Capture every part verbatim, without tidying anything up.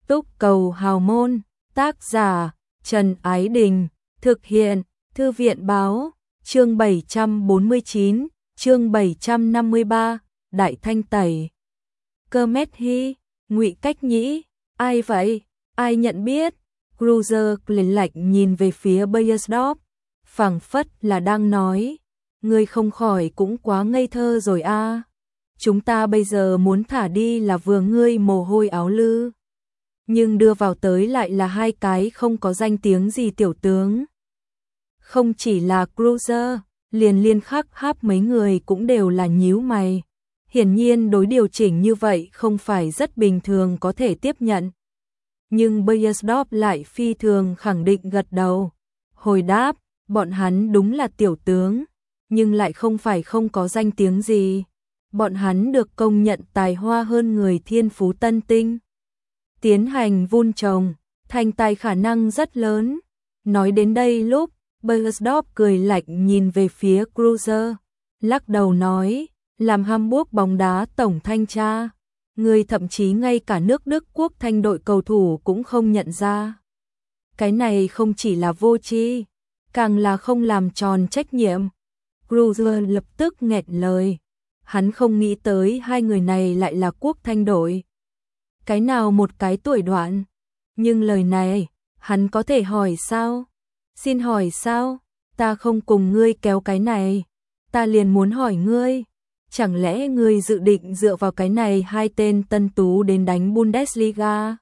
Túc Cầu Hào Môn, tác giả Trần Ái Đình, thực hiện Thư viện Báo, chương bảy trăm bốn mươi chín, chương bảy trăm năm mươi ba, Đại Thanh Tẩy. Cơ Mét Hy, Ngụy Cách Nhĩ, ai vậy? Ai nhận biết? Cruiser liền lạnh nhìn về phía Bayersdorf, phảng phất là đang nói, ngươi không khỏi cũng quá ngây thơ rồi a. Chúng ta bây giờ muốn thả đi là vừa ngươi mồ hôi áo lư, nhưng đưa vào tới lại là hai cái không có danh tiếng gì tiểu tướng. Không chỉ là Cruiser, liền liên khắc háp mấy người cũng đều là nhíu mày. Hiển nhiên đối điều chỉnh như vậy không phải rất bình thường có thể tiếp nhận. Nhưng Bayersdorf lại phi thường khẳng định gật đầu. Hồi đáp, bọn hắn đúng là tiểu tướng, nhưng lại không phải không có danh tiếng gì. Bọn hắn được công nhận tài hoa hơn người thiên phú tân tinh. Tiến hành vun trồng, thành tài khả năng rất lớn. Nói đến đây lúc, Bayersdorf cười lạnh nhìn về phía Cruiser, lắc đầu nói, làm Hamburg bóng đá tổng thanh tra, người thậm chí ngay cả nước Đức quốc thanh đội cầu thủ cũng không nhận ra. Cái này không chỉ là vô tri, càng là không làm tròn trách nhiệm. Cruiser lập tức nghẹn lời, hắn không nghĩ tới hai người này lại là quốc thanh đội. Cái nào một cái tuổi đoạn, nhưng lời này, hắn có thể hỏi sao? Xin hỏi sao? Ta không cùng ngươi kéo cái này, ta liền muốn hỏi ngươi, chẳng lẽ ngươi dự định dựa vào cái này hai tên tân tú đến đánh Bundesliga?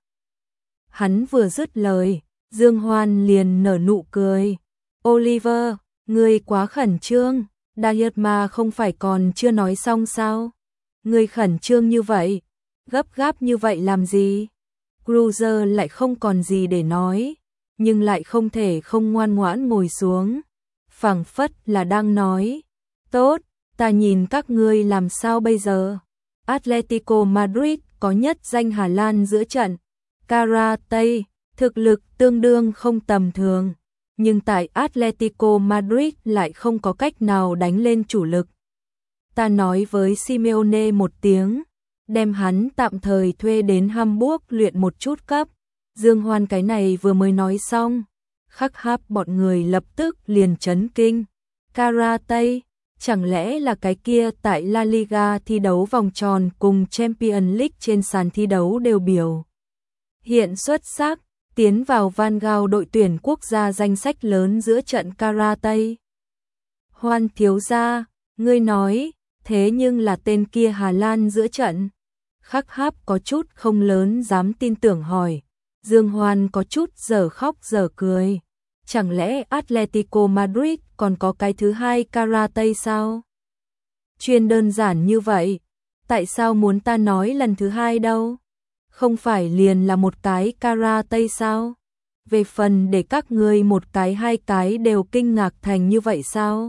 Hắn vừa dứt lời, Dương Hoan liền nở nụ cười. Oliver, ngươi quá khẩn trương, Dayot mà không phải còn chưa nói xong sao? Ngươi khẩn trương như vậy, gấp gáp như vậy làm gì? Cruiser lại không còn gì để nói, nhưng lại không thể không ngoan ngoãn ngồi xuống. Phảng phất là đang nói, tốt, ta nhìn các ngươi làm sao bây giờ. Atletico Madrid có nhất danh Hà Lan giữa trận, Karate, thực lực tương đương không tầm thường, nhưng tại Atletico Madrid lại không có cách nào đánh lên chủ lực. Ta nói với Simeone một tiếng, đem hắn tạm thời thuê đến Hamburg luyện một chút cấp. Dương Hoan cái này vừa mới nói xong, khắc háp bọn người lập tức liền chấn kinh. Karate, chẳng lẽ là cái kia tại La Liga thi đấu vòng tròn cùng Champions League trên sàn thi đấu đều biểu hiện xuất sắc, tiến vào Vanguard đội tuyển quốc gia danh sách lớn giữa trận Karate. Hoan thiếu gia, ngươi nói, thế nhưng là tên kia Hà Lan giữa trận. Khắc háp có chút không lớn dám tin tưởng hỏi. Dương Hoan có chút giờ khóc giờ cười. Chẳng lẽ Atletico Madrid còn có cái thứ hai Karate sao? Chuyên đơn giản như vậy, tại sao muốn ta nói lần thứ hai đâu? Không phải liền là một cái Karate sao? Về phần để các ngươi một cái hai cái đều kinh ngạc thành như vậy sao?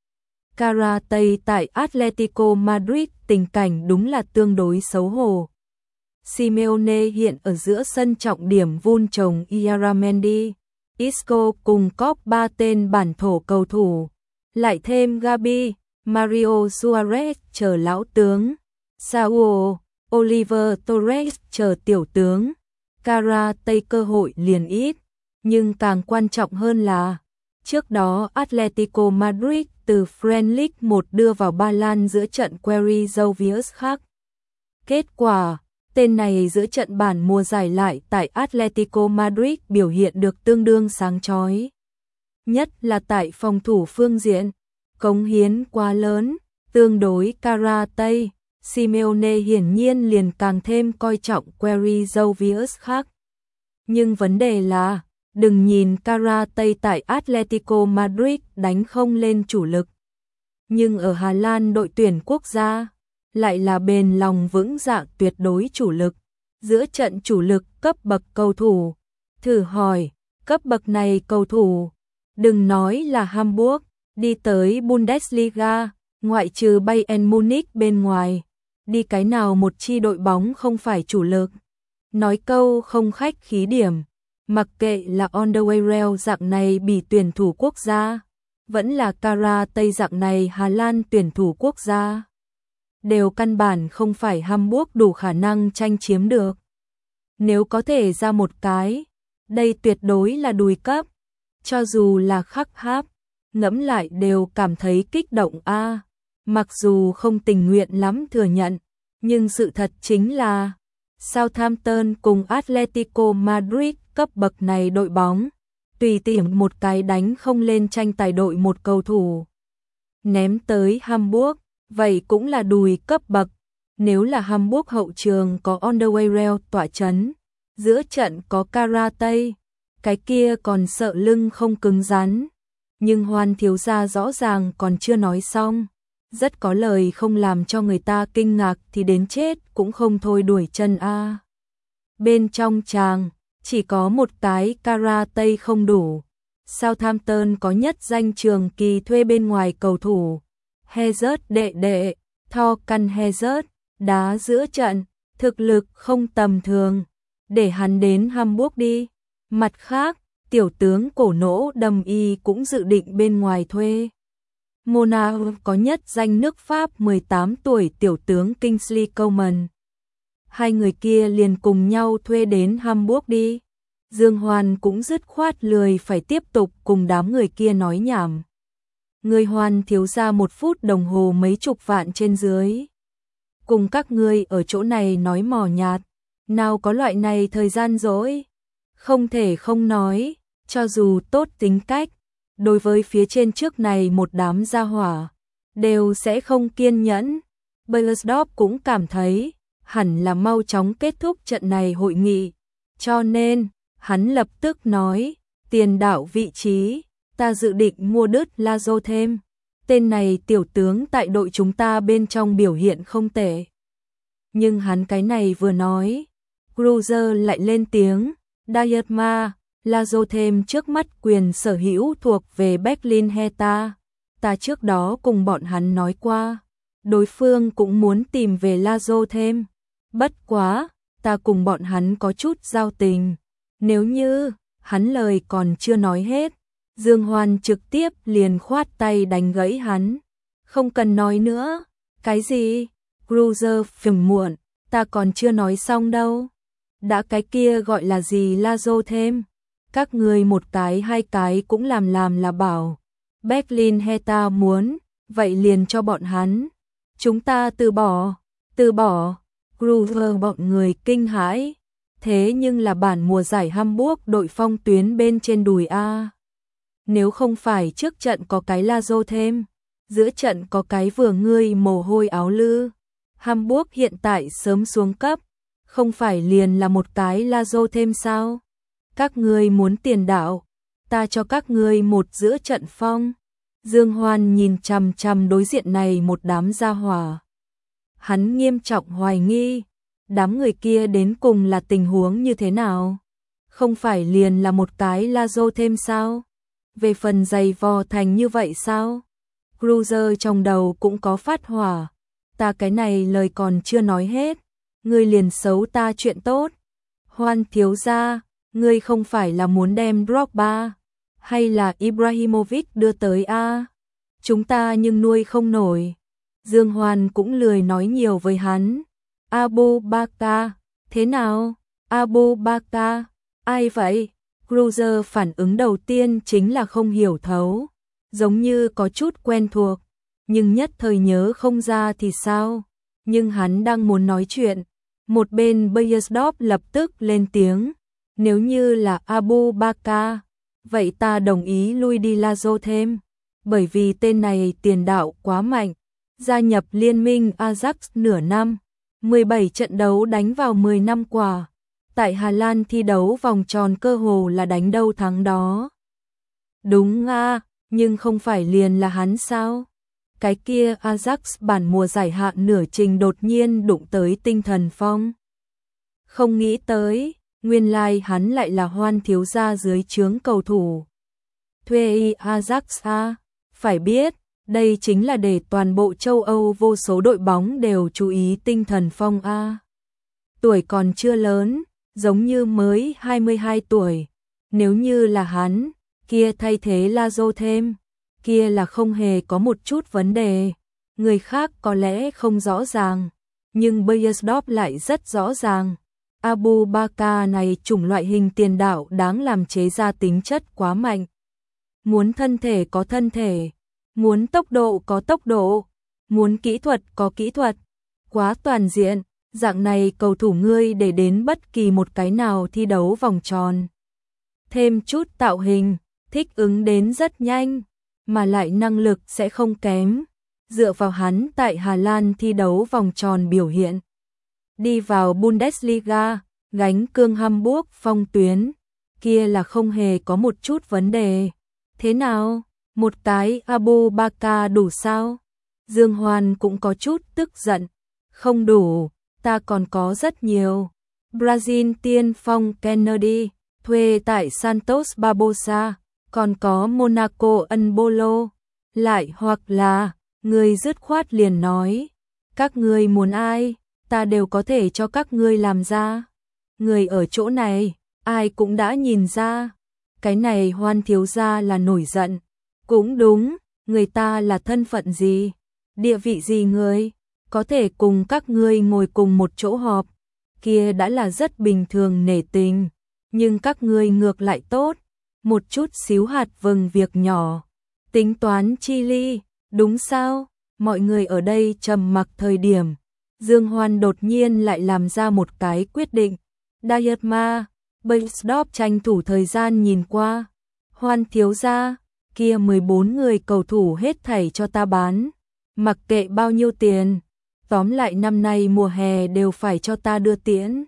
Karate tại Atletico Madrid tình cảnh đúng là tương đối xấu hổ. Simeone hiện ở giữa sân trọng điểm vun trồng Iaramendi, Isco cùng cóp ba tên bản thổ cầu thủ, lại thêm Gabi, Mario Suarez chờ lão tướng, Saúl, Oliver Torres chờ tiểu tướng. Karate cơ hội liền ít, nhưng càng quan trọng hơn là trước đó Atletico Madrid từ Friend League một đưa vào Ba Lan giữa trận Query Jovius khác. Kết quả, tên này giữa trận bản mùa giải lại tại Atletico Madrid biểu hiện được tương đương sáng chói. Nhất là tại phòng thủ phương diện, cống hiến quá lớn, tương đối Karate, Simeone hiển nhiên liền càng thêm coi trọng Query Jovius khác. Nhưng vấn đề là, đừng nhìn Karate tại Atletico Madrid đánh không lên chủ lực, nhưng ở Hà Lan đội tuyển quốc gia lại là bền lòng vững dạ tuyệt đối chủ lực, giữa trận chủ lực cấp bậc cầu thủ. Thử hỏi, cấp bậc này cầu thủ, đừng nói là Hamburg, đi tới Bundesliga, ngoại trừ Bayern Munich bên ngoài, đi cái nào một chi đội bóng không phải chủ lực. Nói câu không khách khí điểm, mặc kệ là Onderweireld dạng này bị tuyển thủ quốc gia, vẫn là Karate dạng này Hà Lan tuyển thủ quốc gia, đều căn bản không phải Hamburg đủ khả năng tranh chiếm được. Nếu có thể ra một cái, đây tuyệt đối là đùi cấp. Cho dù là Khắc Háp, ngẫm lại đều cảm thấy kích động a. Mặc dù không tình nguyện lắm thừa nhận, nhưng sự thật chính là Southampton cùng Atletico Madrid cấp bậc này đội bóng, tùy tiện một cái đánh không lên tranh tài đội một cầu thủ. Ném tới Hamburg, vậy cũng là đùi cấp bậc. Nếu là Hamburg hậu trường có Underweireld tỏa chấn, giữa trận có Karate, cái kia còn sợ lưng không cứng rắn. Nhưng Hoan thiếu gia rõ ràng còn chưa nói xong, rất có lời không làm cho người ta kinh ngạc thì đến chết cũng không thôi đuổi chân a. Bên trong tràng, chỉ có một cái Karate không đủ. Southampton có nhất danh trường kỳ thuê bên ngoài cầu thủ Hazard đệ đệ, Thorgan Hazard, đá giữa trận, thực lực không tầm thường, để hắn đến Hamburg đi. Mặt khác, tiểu tướng cổ nỗ Đầm Y cũng dự định bên ngoài thuê. Monaco có nhất danh nước Pháp mười tám tuổi tiểu tướng Kingsley Coman. Hai người kia liền cùng nhau thuê đến Hamburg đi. Dương Hoan cũng dứt khoát lười phải tiếp tục cùng đám người kia nói nhảm. Người Hoan thiếu ra một phút đồng hồ mấy chục vạn trên dưới. Cùng các ngươi ở chỗ này nói mò nhạt, nào có loại này thời gian dỗi. Không thể không nói, cho dù tốt tính cách, đối với phía trên trước này một đám gia hỏa, đều sẽ không kiên nhẫn. Beiersdorf cũng cảm thấy, hẳn là mau chóng kết thúc trận này hội nghị. Cho nên, hắn lập tức nói, tiền đạo vị trí, ta dự định mua đứt Lazo thêm. Tên này tiểu tướng tại đội chúng ta bên trong biểu hiện không tệ. Nhưng hắn cái này vừa nói, Cruiser lại lên tiếng, Dietmar, Lazo thêm trước mắt quyền sở hữu thuộc về Berlin Hertha. Ta trước đó cùng bọn hắn nói qua, đối phương cũng muốn tìm về Lazo thêm. Bất quá, ta cùng bọn hắn có chút giao tình. Nếu như, hắn lời còn chưa nói hết, Dương Hoan trực tiếp liền khoát tay đánh gãy hắn. Không cần nói nữa. Cái gì? Cruiser phiền muộn, ta còn chưa nói xong đâu. Đã cái kia gọi là gì Lazo thêm? Các người một cái hai cái cũng làm làm là bảo. Berlin Hertha muốn, vậy liền cho bọn hắn. Chúng ta từ bỏ, từ bỏ. Cruiser bọn người kinh hãi. Thế nhưng là bản mùa giải Hamburg đội phong tuyến bên trên đùi A. Nếu không phải trước trận có cái Lazo thêm, giữa trận có cái vừa ngươi mồ hôi áo lư, Hamburg hiện tại sớm xuống cấp, không phải liền là một cái Lazo thêm sao? Các ngươi muốn tiền đạo, ta cho các ngươi một giữa trận phong. Dương Hoan nhìn chằm chằm đối diện này một đám gia hỏa. Hắn nghiêm trọng hoài nghi, đám người kia đến cùng là tình huống như thế nào? Không phải liền là một cái Lazo thêm sao? Về phần giày vò thành như vậy sao? Cruiser trong đầu cũng có phát hỏa. Ta cái này lời còn chưa nói hết, ngươi liền xấu ta chuyện tốt. Hoan thiếu gia, ngươi không phải là muốn đem Drogba hay là Ibrahimovic đưa tới a? Chúng ta nhưng nuôi không nổi. Dương Hoan cũng lười nói nhiều với hắn. Abu Bakar, thế nào? Abu Bakar, ai vậy? Cruiser phản ứng đầu tiên chính là không hiểu thấu, giống như có chút quen thuộc, nhưng nhất thời nhớ không ra thì sao? Nhưng hắn đang muốn nói chuyện, một bên Beiersdorf lập tức lên tiếng, nếu như là Abu Bakar, vậy ta đồng ý lui đi Lazo thêm, bởi vì tên này tiền đạo quá mạnh, gia nhập liên minh Ajax nửa năm, mười bảy trận đấu đánh vào mười năm quả. Tại Hà Lan thi đấu vòng tròn cơ hồ là đánh đâu thắng đó. Đúng a, nhưng không phải liền là hắn sao? Cái kia Ajax bản mùa giải hạ nửa trình đột nhiên đụng tới tinh thần phong. Không nghĩ tới, nguyên lai like hắn lại là Hoan thiếu gia dưới trướng cầu thủ. Thuê Ajax a, phải biết, đây chính là để toàn bộ châu Âu vô số đội bóng đều chú ý tinh thần phong a. Tuổi còn chưa lớn, giống như mới hai mươi hai tuổi, nếu như là hắn, kia thay thế Lazo thêm, kia là không hề có một chút vấn đề. Người khác có lẽ không rõ ràng, nhưng Beiersdorf lại rất rõ ràng. Abu Bakar này chủng loại hình tiền đạo đáng làm chế ra tính chất quá mạnh. Muốn thân thể có thân thể, muốn tốc độ có tốc độ, muốn kỹ thuật có kỹ thuật, quá toàn diện, dạng này cầu thủ ngươi để đến bất kỳ một cái nào thi đấu vòng tròn. Thêm chút tạo hình, thích ứng đến rất nhanh, mà lại năng lực sẽ không kém. Dựa vào hắn tại Hà Lan thi đấu vòng tròn biểu hiện. Đi vào Bundesliga, gánh cương Hamburg phong tuyến, kia là không hề có một chút vấn đề. Thế nào, một cái Abu Bakar đủ sao? Dương Hoan cũng có chút tức giận. Không đủ, ta còn có rất nhiều. Brazil tiên phong Kennedy, thuê tại Santos Barbosa, còn có Monaco Embolo. Lại hoặc là, người dứt khoát liền nói, các ngươi muốn ai, ta đều có thể cho các ngươi làm ra. Người ở chỗ này, ai cũng đã nhìn ra. Cái này Hoan thiếu gia là nổi giận. Cũng đúng, người ta là thân phận gì, địa vị gì người, có thể cùng các ngươi ngồi cùng một chỗ họp, kia đã là rất bình thường nể tình, nhưng các ngươi ngược lại tốt, một chút xíu hạt vừng việc nhỏ, tính toán chi ly, đúng sao? Mọi người ở đây trầm mặc thời điểm, Dương Hoan đột nhiên lại làm ra một cái quyết định. Dietmar Beiersdorf tranh thủ thời gian nhìn qua, Hoan thiếu gia, kia mười bốn người cầu thủ hết thảy cho ta bán, mặc kệ bao nhiêu tiền, tóm lại năm nay mùa hè đều phải cho ta đưa tiễn.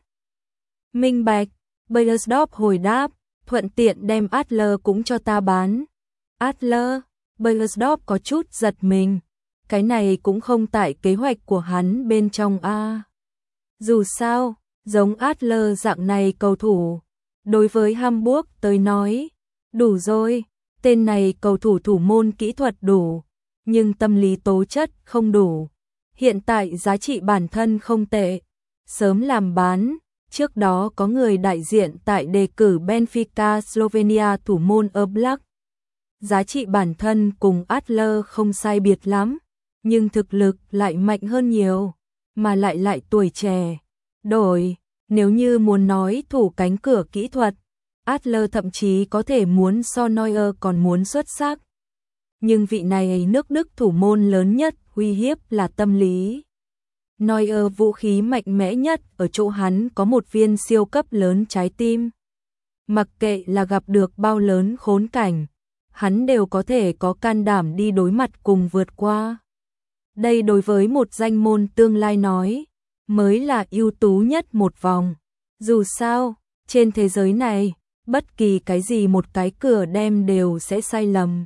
Minh bạch, Beiersdorf hồi đáp, thuận tiện đem Adler cũng cho ta bán. Adler, Beiersdorf có chút giật mình, cái này cũng không tại kế hoạch của hắn bên trong a. Dù sao, giống Adler dạng này cầu thủ, đối với Hamburg tới nói, đủ rồi, tên này cầu thủ thủ môn kỹ thuật đủ, nhưng tâm lý tố chất không đủ. Hiện tại giá trị bản thân không tệ, sớm làm bán, trước đó có người đại diện tại đề cử Benfica Slovenia thủ môn Oblak. Giá trị bản thân cùng Adler không sai biệt lắm, nhưng thực lực lại mạnh hơn nhiều, mà lại lại tuổi trẻ. Đổi, nếu như muốn nói thủ cánh cửa kỹ thuật, Adler thậm chí có thể muốn so Neuer còn muốn xuất sắc. Nhưng vị này nước Đức thủ môn lớn nhất uy hiếp là tâm lý. Neuer vũ khí mạnh mẽ nhất ở chỗ hắn có một viên siêu cấp lớn trái tim. Mặc kệ là gặp được bao lớn khốn cảnh, hắn đều có thể có can đảm đi đối mặt cùng vượt qua. Đây đối với một danh môn tương lai nói, mới là ưu tú nhất một vòng. Dù sao, trên thế giới này, bất kỳ cái gì một cái cửa đem đều sẽ sai lầm,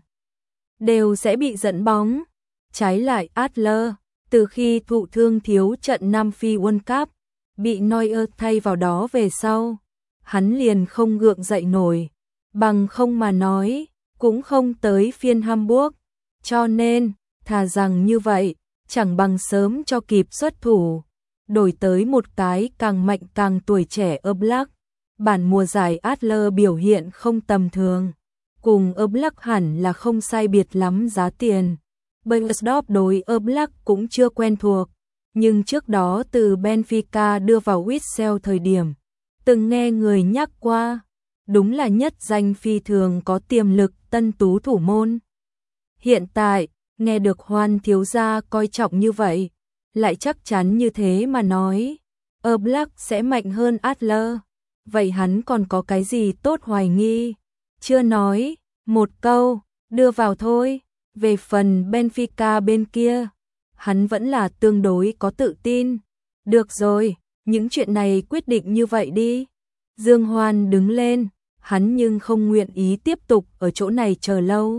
đều sẽ bị dẫn bóng. Trái lại Adler, từ khi thụ thương thiếu trận Nam Phi World Cup, bị Neuer thay vào đó về sau, hắn liền không gượng dậy nổi, bằng không mà nói, cũng không tới phiên Hamburg, cho nên, thà rằng như vậy, chẳng bằng sớm cho kịp xuất thủ, đổi tới một cái càng mạnh càng tuổi trẻ Oblak. Bản mùa giải Adler biểu hiện không tầm thường, cùng Oblak hẳn là không sai biệt lắm giá tiền. Beiersdorf đối Oblak cũng chưa quen thuộc, nhưng trước đó từ Benfica đưa vào Witsel thời điểm, từng nghe người nhắc qua, đúng là nhất danh phi thường có tiềm lực tân tú thủ môn. Hiện tại, nghe được Hoan thiếu gia coi trọng như vậy, lại chắc chắn như thế mà nói, Oblak sẽ mạnh hơn Adler, vậy hắn còn có cái gì tốt hoài nghi? Chưa nói, một câu, đưa vào thôi. Về phần Benfica bên kia, hắn vẫn là tương đối có tự tin. Được rồi, những chuyện này quyết định như vậy đi. Dương Hoan đứng lên, hắn nhưng không nguyện ý tiếp tục ở chỗ này chờ lâu.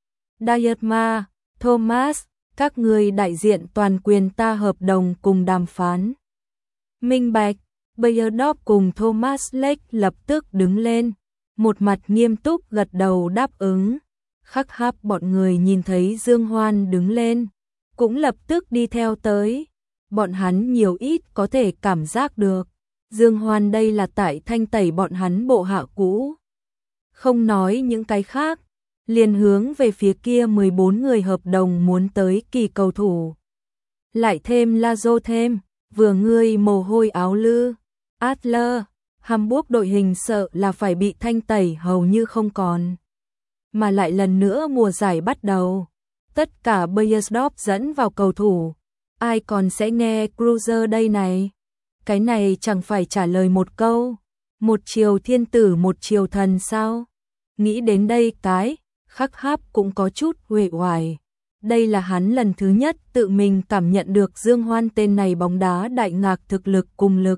Dietmar, Thomas, các người đại diện toàn quyền ta hợp đồng cùng đàm phán. Minh bạch, Beiersdorf cùng Thomas Lech lập tức đứng lên, một mặt nghiêm túc gật đầu đáp ứng. Khắc háp bọn người nhìn thấy Dương Hoan đứng lên, cũng lập tức đi theo tới. Bọn hắn nhiều ít có thể cảm giác được, Dương Hoan đây là tại thanh tẩy bọn hắn bộ hạ cũ. Không nói những cái khác, liền hướng về phía kia mười bốn người hợp đồng muốn tới kỳ cầu thủ. Lại thêm Lazo thêm, vừa ngươi mồ hôi áo lư. Adler, Hamburg đội hình sợ là phải bị thanh tẩy hầu như không còn. Mà lại lần nữa mùa giải bắt đầu. Tất cả Bayersdorf dẫn vào cầu thủ. Ai còn sẽ nghe Kruse đây này? Cái này chẳng phải trả lời một câu. Một chiều thiên tử một chiều thần sao? Nghĩ đến đây cái, Khắc Háp cũng có chút uể oải. Đây là hắn lần thứ nhất tự mình cảm nhận được Dương Hoan tên này bóng đá đại ngạc thực lực cùng lực.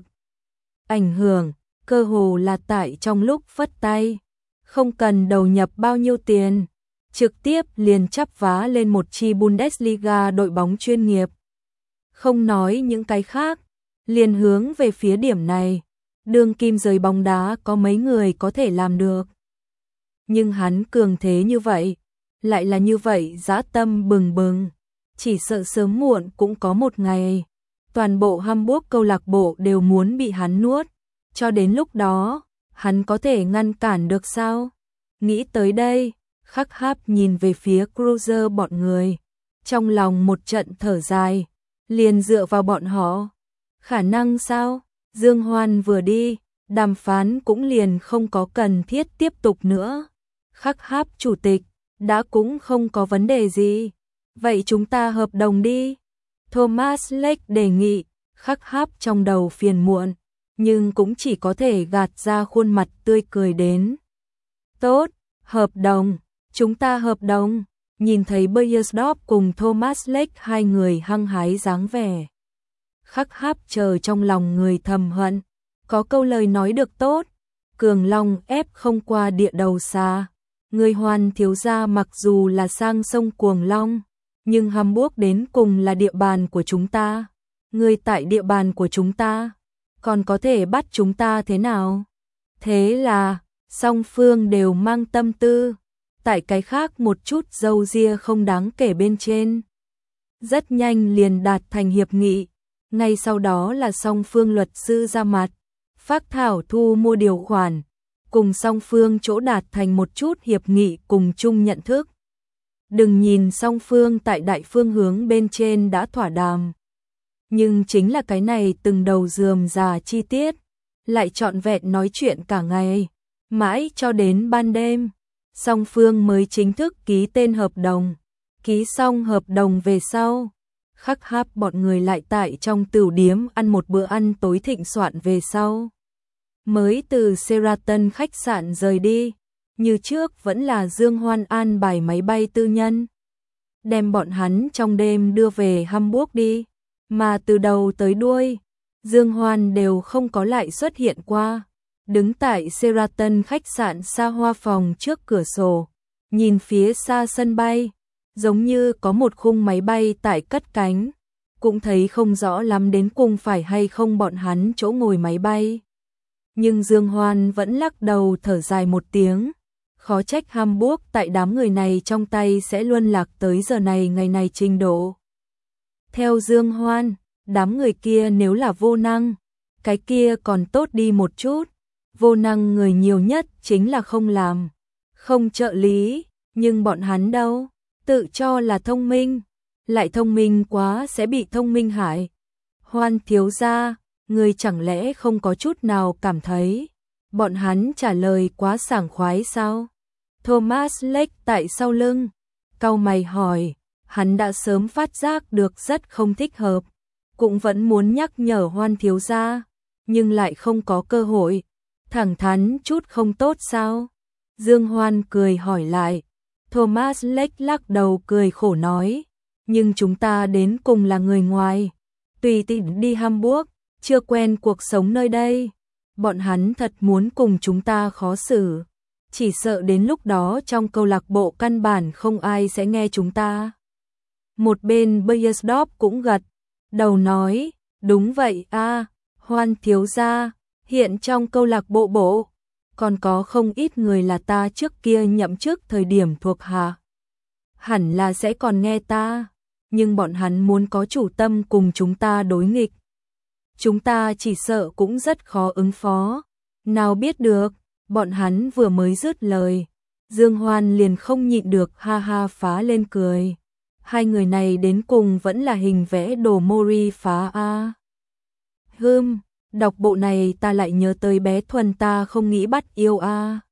Ảnh hưởng, cơ hồ là tại trong lúc phất tay. Không cần đầu nhập bao nhiêu tiền. Trực tiếp liền chắp vá lên một chi Bundesliga đội bóng chuyên nghiệp. Không nói những cái khác, liền hướng về phía điểm này. Đương kim giới bóng đá có mấy người có thể làm được. Nhưng hắn cường thế như vậy, lại là như vậy dã tâm bừng bừng. Chỉ sợ sớm muộn cũng có một ngày. Toàn bộ Hamburg câu lạc bộ đều muốn bị hắn nuốt. Cho đến lúc đó, hắn có thể ngăn cản được sao? Nghĩ tới đây, Khắc Háp nhìn về phía Kruse bọn người. Trong lòng một trận thở dài, liền dựa vào bọn họ. Khả năng sao? Dương Hoan vừa đi, đàm phán cũng liền không có cần thiết tiếp tục nữa. Khắc Háp chủ tịch, đã cũng không có vấn đề gì. Vậy chúng ta hợp đồng đi. Thomas Lech đề nghị. Khắc Háp trong đầu phiền muộn, nhưng cũng chỉ có thể gạt ra khuôn mặt tươi cười đến. Tốt, hợp đồng, chúng ta hợp đồng. Nhìn thấy Bayersdorf cùng Thomas Lech hai người hăng hái dáng vẻ. Khắc Háp chờ trong lòng người thầm hận. Có câu lời nói được tốt. Cường Long ép không qua địa đầu xa. Người Hoan thiếu gia mặc dù là sang sông Cuồng Long, nhưng Hamburg đến cùng là địa bàn của chúng ta. Người tại địa bàn của chúng ta, còn có thể bắt chúng ta thế nào? Thế là, song phương đều mang tâm tư. Tại cái khác một chút dâu ria không đáng kể bên trên. Rất nhanh liền đạt thành hiệp nghị. Ngay sau đó là song phương luật sư ra mặt, phác thảo thu mua điều khoản, cùng song phương chỗ đạt thành một chút hiệp nghị cùng chung nhận thức. Đừng nhìn song phương tại đại phương hướng bên trên đã thỏa đàm. Nhưng chính là cái này từng đầu rườm rà chi tiết, lại trọn vẹn nói chuyện cả ngày, mãi cho đến ban đêm. Song phương mới chính thức ký tên hợp đồng. Ký xong hợp đồng về sau, Khắc Háp bọn người lại tại trong tửu điếm ăn một bữa ăn tối thịnh soạn về sau. Mới từ Sheraton khách sạn rời đi, như trước vẫn là Dương Hoan an bài máy bay tư nhân. Đem bọn hắn trong đêm đưa về Hamburg đi, mà từ đầu tới đuôi, Dương Hoan đều không có lại xuất hiện qua. Đứng tại Sheraton khách sạn xa hoa phòng trước cửa sổ, nhìn phía xa sân bay, giống như có một khung máy bay tại cất cánh, cũng thấy không rõ lắm đến cùng phải hay không bọn hắn chỗ ngồi máy bay. Nhưng Dương Hoan vẫn lắc đầu thở dài một tiếng, khó trách Hamburg tại đám người này trong tay sẽ luân lạc tới giờ này ngày này trình độ. Theo Dương Hoan, đám người kia nếu là vô năng, cái kia còn tốt đi một chút. Vô năng người nhiều nhất chính là không làm, không trợ lý, nhưng bọn hắn đâu, tự cho là thông minh, lại thông minh quá sẽ bị thông minh hại. Hoan thiếu gia, người chẳng lẽ không có chút nào cảm thấy bọn hắn trả lời quá sảng khoái sao? Thomas Lech tại sau lưng, cau mày hỏi, hắn đã sớm phát giác được rất không thích hợp, cũng vẫn muốn nhắc nhở Hoan thiếu gia, nhưng lại không có cơ hội. Thẳng thắn chút không tốt sao? Dương Hoan cười hỏi lại. Thomas Lech lắc đầu cười khổ nói, nhưng chúng ta đến cùng là người ngoài, tùy tiện đi Hamburg, chưa quen cuộc sống nơi đây. Bọn hắn thật muốn cùng chúng ta khó xử, chỉ sợ đến lúc đó trong câu lạc bộ căn bản không ai sẽ nghe chúng ta. Một bên Bayersdorf cũng gật đầu nói, đúng vậy a, Hoan thiếu gia. Hiện trong câu lạc bộ bộ, còn có không ít người là ta trước kia nhậm chức thời điểm thuộc hạ. Hẳn là sẽ còn nghe ta, nhưng bọn hắn muốn có chủ tâm cùng chúng ta đối nghịch. Chúng ta chỉ sợ cũng rất khó ứng phó. Nào biết được, bọn hắn vừa mới dứt lời. Dương Hoan liền không nhịn được ha ha phá lên cười. Hai người này đến cùng vẫn là hình vẽ đồ Mori phá a. Hừm. Đọc bộ này ta lại nhớ tới bé Thuần ta không nghĩ bắt yêu a.